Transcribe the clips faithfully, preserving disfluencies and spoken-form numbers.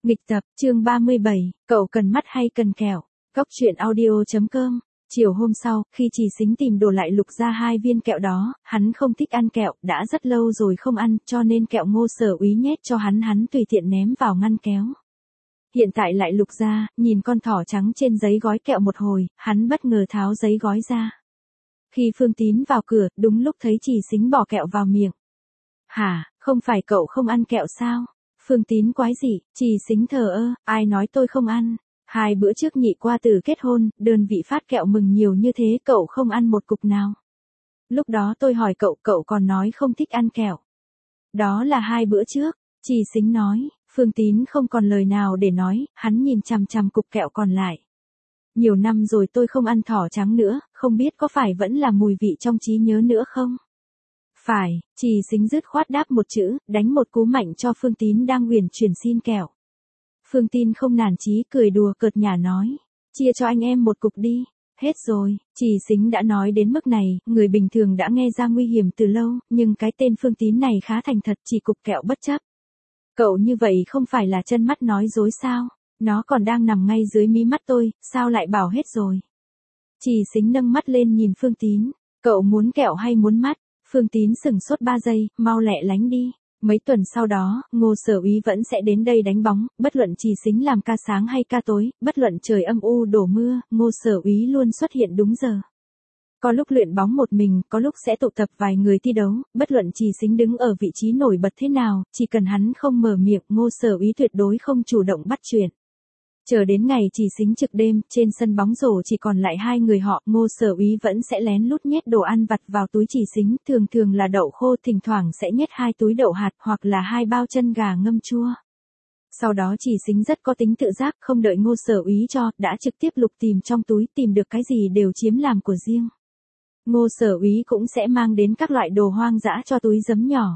Nghịch tập, chương ba mươi bảy, cậu cần mắt hay cần kẹo? Cóc truyện audio chấm com. Chiều hôm sau, khi Trì Xính tìm đồ lại lục ra hai viên kẹo đó, hắn không thích ăn kẹo, đã rất lâu rồi không ăn, cho nên kẹo Ngô Sở Úy nhét cho hắn hắn tùy tiện ném vào ngăn kéo. Hiện tại lại lục ra, nhìn con thỏ trắng trên giấy gói kẹo một hồi, hắn bất ngờ tháo giấy gói ra. Khi Phương Tín vào cửa, đúng lúc thấy Trì Xính bỏ kẹo vào miệng. Hả, không phải cậu không ăn kẹo sao? Phương Tín quái dị, Trì Xính thờ ơ, ai nói tôi không ăn. Hai bữa trước nhị qua tử kết hôn, đơn vị phát kẹo mừng nhiều như thế cậu không ăn một cục nào. Lúc đó tôi hỏi cậu, cậu còn nói không thích ăn kẹo. Đó là hai bữa trước, Trì Xính nói. Phương Tín không còn lời nào để nói, hắn nhìn chằm chằm cục kẹo còn lại. Nhiều năm rồi tôi không ăn thỏ trắng nữa, không biết có phải vẫn là mùi vị trong trí nhớ nữa không? Phải, Trì Xính dứt khoát đáp một chữ, đánh một cú mạnh cho Phương Tín đang uyển chuyển xin kẹo. Phương Tín không nản chí cười đùa cợt nhả nói, chia cho anh em một cục đi. Hết rồi, Trì Xính đã nói đến mức này, người bình thường đã nghe ra nguy hiểm từ lâu, nhưng cái tên Phương Tín này khá thành thật, chỉ cục kẹo bất chấp. Cậu như vậy không phải là chân mắt nói dối sao? Nó còn đang nằm ngay dưới mí mắt tôi, sao lại bảo hết rồi? Trì Xính nâng mắt lên nhìn Phương Tín, cậu muốn kẹo hay muốn mắt? Phương Tín sửng sốt ba giây, mau lẹ lánh đi. Mấy tuần sau đó, Ngô Sở Úy vẫn sẽ đến đây đánh bóng, bất luận Trì Xính làm ca sáng hay ca tối, bất luận trời âm u đổ mưa, Ngô Sở Úy luôn xuất hiện đúng giờ. Có lúc luyện bóng một mình, có lúc sẽ tụ tập vài người thi đấu, bất luận Trì Xính đứng ở vị trí nổi bật thế nào, chỉ cần hắn không mở miệng, Ngô Sở Úy tuyệt đối không chủ động bắt chuyện. Chờ đến ngày Trì Xính trực đêm, trên sân bóng rổ chỉ còn lại hai người họ, Ngô Sở Úy vẫn sẽ lén lút nhét đồ ăn vặt vào túi Trì Xính, thường thường là đậu khô, thỉnh thoảng sẽ nhét hai túi đậu hạt hoặc là hai bao chân gà ngâm chua. Sau đó Trì Xính rất có tính tự giác, không đợi Ngô Sở Úy cho, đã trực tiếp lục tìm trong túi, tìm được cái gì đều chiếm làm của riêng. Ngô Sở Úy cũng sẽ mang đến các loại đồ hoang dã cho túi giấm nhỏ.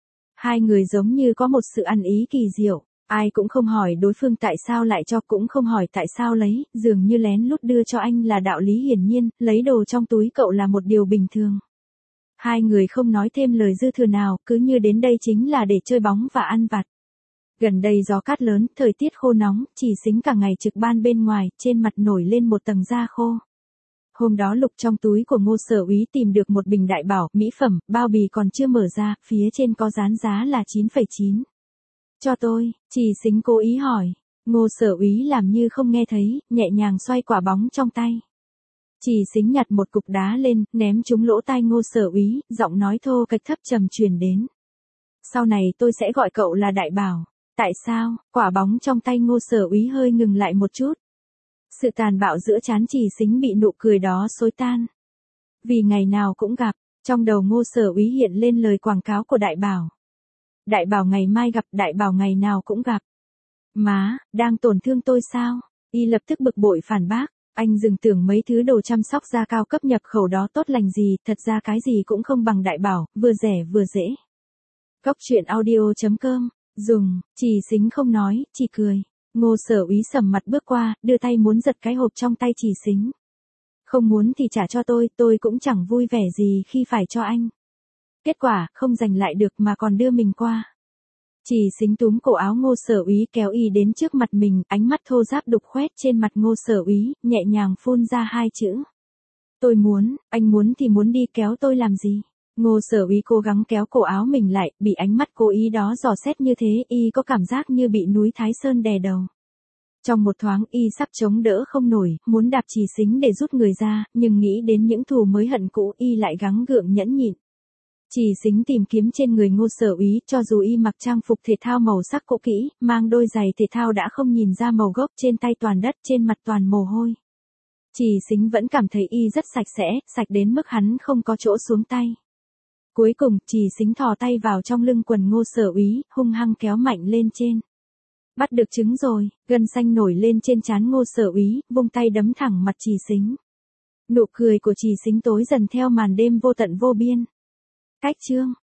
Hai người giống như có một sự ăn ý kỳ diệu. Ai cũng không hỏi đối phương tại sao lại cho, cũng không hỏi tại sao lấy, dường như lén lút đưa cho anh là đạo lý hiển nhiên, lấy đồ trong túi cậu là một điều bình thường. Hai người không nói thêm lời dư thừa nào, cứ như đến đây chính là để chơi bóng và ăn vặt. Gần đây gió cát lớn, thời tiết khô nóng, Trì Xính cả ngày trực ban bên ngoài, trên mặt nổi lên một tầng da khô. Hôm đó lục trong túi của Ngô Sở Úy tìm được một bình đại bảo, mỹ phẩm, bao bì còn chưa mở ra, phía trên có dán giá là chín phẩy chín. Cho tôi, Trì Xính cố ý hỏi. Ngô Sở Úy làm như không nghe thấy, nhẹ nhàng xoay quả bóng trong tay. Trì Xính nhặt một cục đá lên, ném trúng lỗ tai Ngô Sở Úy, giọng nói thô kệch thấp trầm truyền đến. Sau này tôi sẽ gọi cậu là Đại Bảo. Tại sao? Quả bóng trong tay Ngô Sở Úy hơi ngừng lại một chút. Sự tàn bạo giữa trán Trì Xính bị nụ cười đó xối tan. Vì ngày nào cũng gặp, trong đầu Ngô Sở Úy hiện lên lời quảng cáo của Đại Bảo. Đại Bảo ngày mai gặp, Đại Bảo ngày nào cũng gặp. Má, đang tổn thương tôi sao? Y lập tức bực bội phản bác, anh dừng tưởng mấy thứ đồ chăm sóc da cao cấp nhập khẩu đó tốt lành gì, thật ra cái gì cũng không bằng Đại Bảo, vừa rẻ vừa dễ. Cóc truyện audio chấm com, dùng, Trì Xính không nói, chỉ cười. Ngô Sở Úy sầm mặt bước qua, đưa tay muốn giật cái hộp trong tay Trì Xính. Không muốn thì trả cho tôi, tôi cũng chẳng vui vẻ gì khi phải cho anh. Kết quả, không giành lại được mà còn đưa mình qua. Trì Xính túm cổ áo Ngô Sở Úy kéo y đến trước mặt mình, ánh mắt thô ráp đục khoét trên mặt Ngô Sở Úy, nhẹ nhàng phun ra hai chữ. Tôi muốn, anh muốn thì muốn đi kéo tôi làm gì? Ngô Sở Úy cố gắng kéo cổ áo mình lại, bị ánh mắt cố ý đó dò xét như thế, y có cảm giác như bị núi Thái Sơn đè đầu. Trong một thoáng y sắp chống đỡ không nổi, muốn đạp Trì Xính để rút người ra, nhưng nghĩ đến những thù mới hận cũ y lại gắng gượng nhẫn nhịn. Trì Xính tìm kiếm trên người Ngô Sở Úy, cho dù y mặc trang phục thể thao màu sắc cũ kỹ, mang đôi giày thể thao đã không nhìn ra màu gốc, trên tay toàn đất, trên mặt toàn mồ hôi. Trì Xính vẫn cảm thấy y rất sạch sẽ, sạch đến mức hắn không có chỗ xuống tay. Cuối cùng, Trì Xính thò tay vào trong lưng quần Ngô Sở Úy, hung hăng kéo mạnh lên trên. Bắt được trứng rồi, gân xanh nổi lên trên trán Ngô Sở Úy, vung tay đấm thẳng mặt Trì Xính. Nụ cười của Trì Xính tối dần theo màn đêm vô tận vô biên. Cách chương